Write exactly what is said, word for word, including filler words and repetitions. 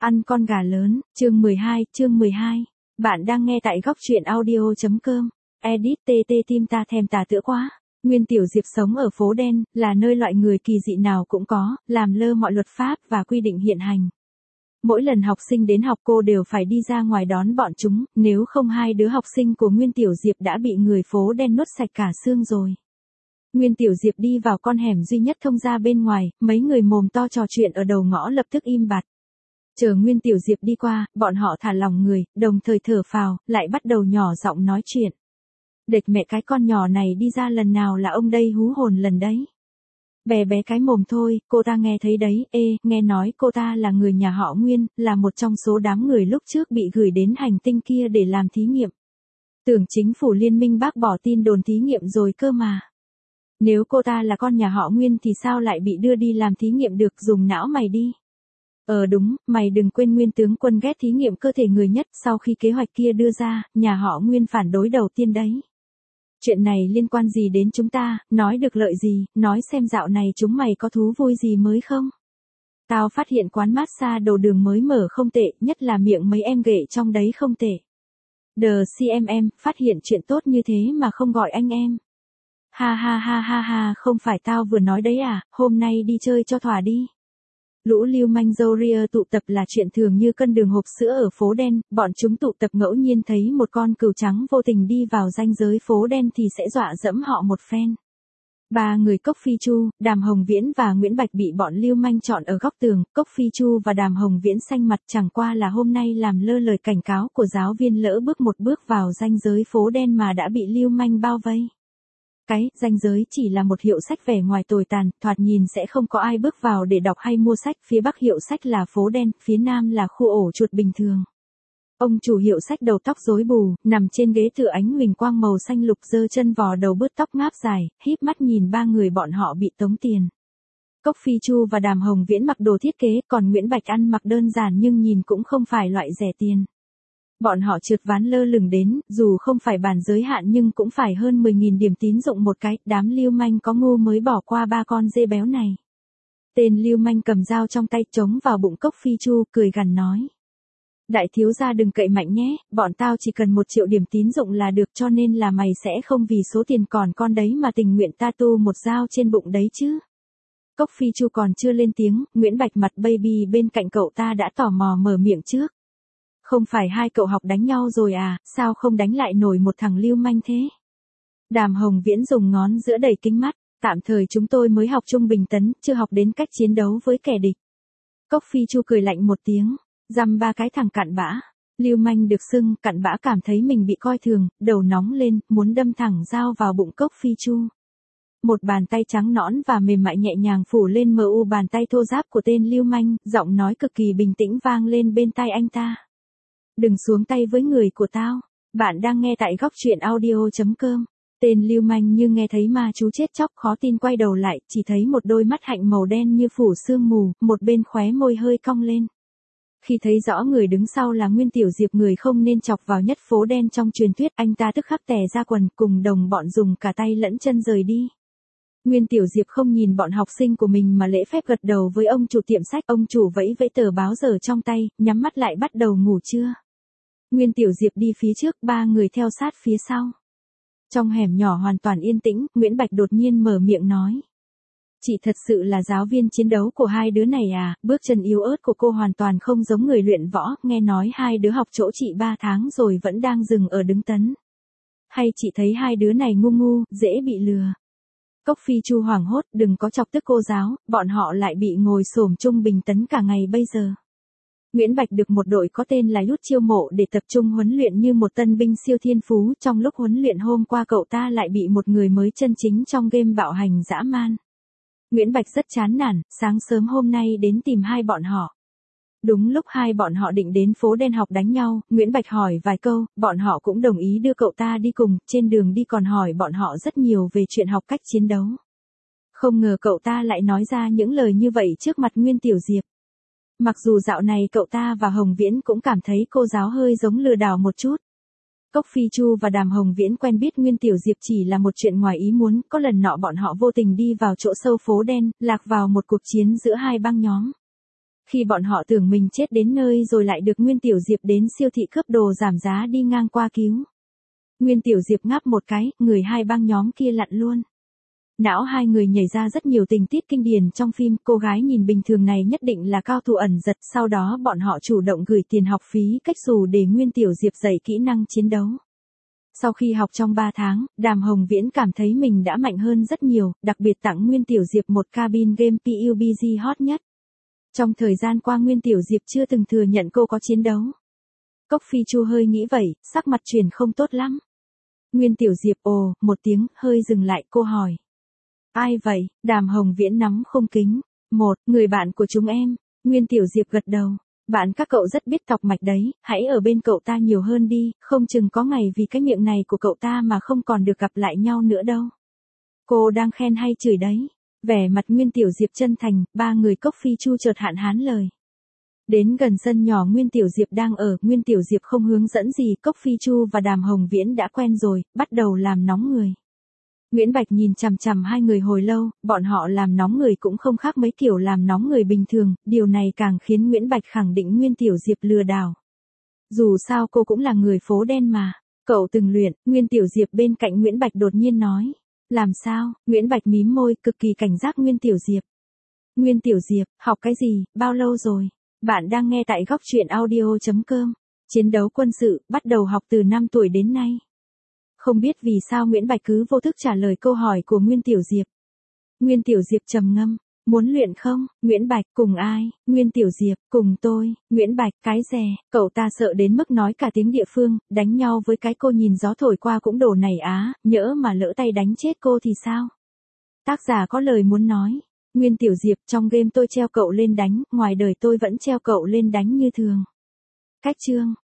Ăn con gà lớn, chương mười hai, chương mười hai. Bạn đang nghe tại góc truyện audio.com. Edit tê tê tim ta thèm tà tữa quá. Nguyên Tiểu Diệp sống ở phố đen, là nơi loại người kỳ dị nào cũng có, làm lơ mọi luật pháp và quy định hiện hành. Mỗi lần học sinh đến học cô đều phải đi ra ngoài đón bọn chúng, nếu không hai đứa học sinh của Nguyên Tiểu Diệp đã bị người phố đen nuốt sạch cả xương rồi. Nguyên Tiểu Diệp đi vào con hẻm duy nhất thông ra bên ngoài, mấy người mồm to trò chuyện ở đầu ngõ lập tức im bặt. Chờ Nguyên Tiểu Diệp đi qua, bọn họ thả lòng người, đồng thời thở phào, lại bắt đầu nhỏ giọng nói chuyện. Đệt mẹ cái con nhỏ này đi ra lần nào là ông đây hú hồn lần đấy. Bé bé cái mồm thôi, cô ta nghe thấy đấy, ê, nghe nói cô ta là người nhà họ Nguyên, là một trong số đám người lúc trước bị gửi đến hành tinh kia để làm thí nghiệm. Tưởng chính phủ liên minh bác bỏ tin đồn thí nghiệm rồi cơ mà. Nếu cô ta là con nhà họ Nguyên thì sao lại bị đưa đi làm thí nghiệm được, dùng não mày đi. Ờ đúng, mày đừng quên Nguyên tướng quân ghét thí nghiệm cơ thể người nhất, sau khi kế hoạch kia đưa ra, nhà họ Nguyên phản đối đầu tiên đấy. Chuyện này liên quan gì đến chúng ta, nói được lợi gì, nói xem dạo này chúng mày có thú vui gì mới không? Tao phát hiện quán massage đầu đường mới mở không tệ, nhất là miệng mấy em ghệ trong đấy không tệ. Đờ xê em em, phát hiện chuyện tốt như thế mà không gọi anh em. Ha ha ha ha ha, không phải tao vừa nói đấy à, hôm nay đi chơi cho thỏa đi. Lũ lưu manh dâu ria tụ tập là chuyện thường như cân đường hộp sữa ở phố đen, bọn chúng tụ tập ngẫu nhiên thấy một con cừu trắng vô tình đi vào ranh giới phố đen thì sẽ dọa dẫm họ một phen. Ba người Cốc Phi Chu, Đàm Hồng Viễn và Nguyễn Bạch bị bọn lưu manh chọn ở góc tường, Cốc Phi Chu và Đàm Hồng Viễn xanh mặt chẳng qua là hôm nay làm lơ lời cảnh cáo của giáo viên lỡ bước một bước vào ranh giới phố đen mà đã bị lưu manh bao vây. Cái, ranh giới chỉ là một hiệu sách vẻ ngoài tồi tàn, thoạt nhìn sẽ không có ai bước vào để đọc hay mua sách, phía bắc hiệu sách là phố đen, phía nam là khu ổ chuột bình thường. Ông chủ hiệu sách đầu tóc rối bù, nằm trên ghế tựa ánh huỳnh quang màu xanh lục giơ chân vò đầu bứt tóc ngáp dài, híp mắt nhìn ba người bọn họ bị tống tiền. Cốc Phi Chu và Đàm Hồng Viễn mặc đồ thiết kế, còn Nguyễn Bạch ăn mặc đơn giản nhưng nhìn cũng không phải loại rẻ tiền. Bọn họ trượt ván lơ lửng đến, dù không phải bản giới hạn nhưng cũng phải hơn mười nghìn điểm tín dụng một cái, đám lưu manh có ngu mới bỏ qua ba con dê béo này. Tên lưu manh cầm dao trong tay chống vào bụng Cốc Phi Chu, cười gằn nói. Đại thiếu gia đừng cậy mạnh nhé, bọn tao chỉ cần một triệu điểm tín dụng là được, cho nên là mày sẽ không vì số tiền còn con đấy mà tình nguyện ta tu một dao trên bụng đấy chứ. Cốc Phi Chu còn chưa lên tiếng, Nguyễn Bạch mặt baby bên cạnh cậu ta đã tò mò mở miệng trước. Không phải hai cậu học đánh nhau rồi à, sao không đánh lại nổi một thằng lưu manh thế? Đàm Hồng Viễn dùng ngón giữa đầy kính mắt, tạm thời chúng tôi mới học trung bình tấn, chưa học đến cách chiến đấu với kẻ địch. Cốc Phi Chu cười lạnh một tiếng, dăm ba cái thằng cặn bã. Lưu manh được xưng, cặn bã cảm thấy mình bị coi thường, đầu nóng lên, muốn đâm thẳng dao vào bụng Cốc Phi Chu. Một bàn tay trắng nõn và mềm mại nhẹ nhàng phủ lên mờ u bàn tay thô ráp của tên lưu manh, giọng nói cực kỳ bình tĩnh vang lên bên tai anh ta. Đừng xuống tay với người của tao. Bạn đang nghe tại góc truyện audio.com. Tên lưu manh như nghe thấy ma chú chết chóc khó tin quay đầu lại, chỉ thấy một đôi mắt hạnh màu đen như phủ sương mù, một bên khóe môi hơi cong lên. Khi thấy rõ người đứng sau là Nguyên Tiểu Diệp, người không nên chọc vào nhất phố đen trong truyền thuyết, anh ta tức khắc tè ra quần, cùng đồng bọn dùng cả tay lẫn chân rời đi. Nguyên Tiểu Diệp không nhìn bọn học sinh của mình mà lễ phép gật đầu với ông chủ tiệm sách, ông chủ vẫy vẫy tờ báo giờ trong tay, nhắm mắt lại bắt đầu ngủ trưa. Nguyên Tiểu Diệp đi phía trước, ba người theo sát phía sau. Trong hẻm nhỏ hoàn toàn yên tĩnh, Nguyễn Bạch đột nhiên mở miệng nói. Chị thật sự là giáo viên chiến đấu của hai đứa này à, bước chân yếu ớt của cô hoàn toàn không giống người luyện võ, nghe nói hai đứa học chỗ chị ba tháng rồi vẫn đang dừng ở đứng tấn. Hay chị thấy hai đứa này ngu ngu, dễ bị lừa. Cốc Phi Chu hoảng hốt, đừng có chọc tức cô giáo, bọn họ lại bị ngồi xổm trung bình tấn cả ngày bây giờ. Nguyễn Bạch được một đội có tên là Yút chiêu mộ để tập trung huấn luyện như một tân binh siêu thiên phú, trong lúc huấn luyện hôm qua cậu ta lại bị một người mới chân chính trong game bạo hành dã man. Nguyễn Bạch rất chán nản, sáng sớm hôm nay đến tìm hai bọn họ. Đúng lúc hai bọn họ định đến phố đen học đánh nhau, Nguyễn Bạch hỏi vài câu, bọn họ cũng đồng ý đưa cậu ta đi cùng, trên đường đi còn hỏi bọn họ rất nhiều về chuyện học cách chiến đấu. Không ngờ cậu ta lại nói ra những lời như vậy trước mặt Nguyên Tiểu Diệp. Mặc dù dạo này cậu ta và Hồng Viễn cũng cảm thấy cô giáo hơi giống lừa đảo một chút. Cốc Phi Chu và Đàm Hồng Viễn quen biết Nguyên Tiểu Diệp chỉ là một chuyện ngoài ý muốn, có lần nọ bọn họ vô tình đi vào chỗ sâu phố đen, lạc vào một cuộc chiến giữa hai băng nhóm. Khi bọn họ tưởng mình chết đến nơi rồi lại được Nguyên Tiểu Diệp đến siêu thị cướp đồ giảm giá đi ngang qua cứu. Nguyên Tiểu Diệp ngáp một cái, người hai băng nhóm kia lặn luôn. Não hai người nhảy ra rất nhiều tình tiết kinh điển trong phim, cô gái nhìn bình thường này nhất định là cao thủ ẩn giật, sau đó bọn họ chủ động gửi tiền học phí cách xù để Nguyên Tiểu Diệp dạy kỹ năng chiến đấu. Sau khi học trong ba tháng, Đàm Hồng Viễn cảm thấy mình đã mạnh hơn rất nhiều, đặc biệt tặng Nguyên Tiểu Diệp một cabin game pê u bê giê hot nhất. Trong thời gian qua Nguyên Tiểu Diệp chưa từng thừa nhận cô có chiến đấu. Cốc Phi Chu hơi nghĩ vậy, sắc mặt chuyển không tốt lắm. Nguyên Tiểu Diệp ồ, một tiếng, hơi dừng lại, cô hỏi. Ai vậy? Đàm Hồng Viễn nắm khung kính. Một, người bạn của chúng em. Nguyên Tiểu Diệp gật đầu. Bạn các cậu rất biết tọc mạch đấy, hãy ở bên cậu ta nhiều hơn đi, không chừng có ngày vì cái miệng này của cậu ta mà không còn được gặp lại nhau nữa đâu. Cô đang khen hay chửi đấy? Vẻ mặt Nguyên Tiểu Diệp chân thành, ba người Cốc Phi Chu chợt hạn hán lời. Đến gần sân nhỏ Nguyên Tiểu Diệp đang ở, Nguyên Tiểu Diệp không hướng dẫn gì, Cốc Phi Chu và Đàm Hồng Viễn đã quen rồi, bắt đầu làm nóng người. Nguyễn Bạch nhìn chằm chằm hai người hồi lâu, bọn họ làm nóng người cũng không khác mấy kiểu làm nóng người bình thường, điều này càng khiến Nguyễn Bạch khẳng định Nguyên Tiểu Diệp lừa đảo. Dù sao cô cũng là người phố đen mà, cậu từng luyện, Nguyên Tiểu Diệp bên cạnh Nguyễn Bạch đột nhiên nói. Làm sao? Nguyễn Bạch mím môi, cực kỳ cảnh giác Nguyên Tiểu Diệp. Nguyên Tiểu Diệp, học cái gì, bao lâu rồi? Bạn đang nghe tại góc truyện audio chấm com. Chiến đấu quân sự, bắt đầu học từ năm tuổi đến nay. Không biết vì sao Nguyễn Bạch cứ vô thức trả lời câu hỏi của Nguyên Tiểu Diệp. Nguyên Tiểu Diệp trầm ngâm, muốn luyện không? Nguyễn Bạch, cùng ai? Nguyên Tiểu Diệp, cùng tôi. Nguyễn Bạch, cái dè, cậu ta sợ đến mức nói cả tiếng địa phương, đánh nhau với cái cô nhìn gió thổi qua cũng đổ này á, nhỡ mà lỡ tay đánh chết cô thì sao? Tác giả có lời muốn nói. Nguyên Tiểu Diệp, trong game tôi treo cậu lên đánh, ngoài đời tôi vẫn treo cậu lên đánh như thường. Cách chương.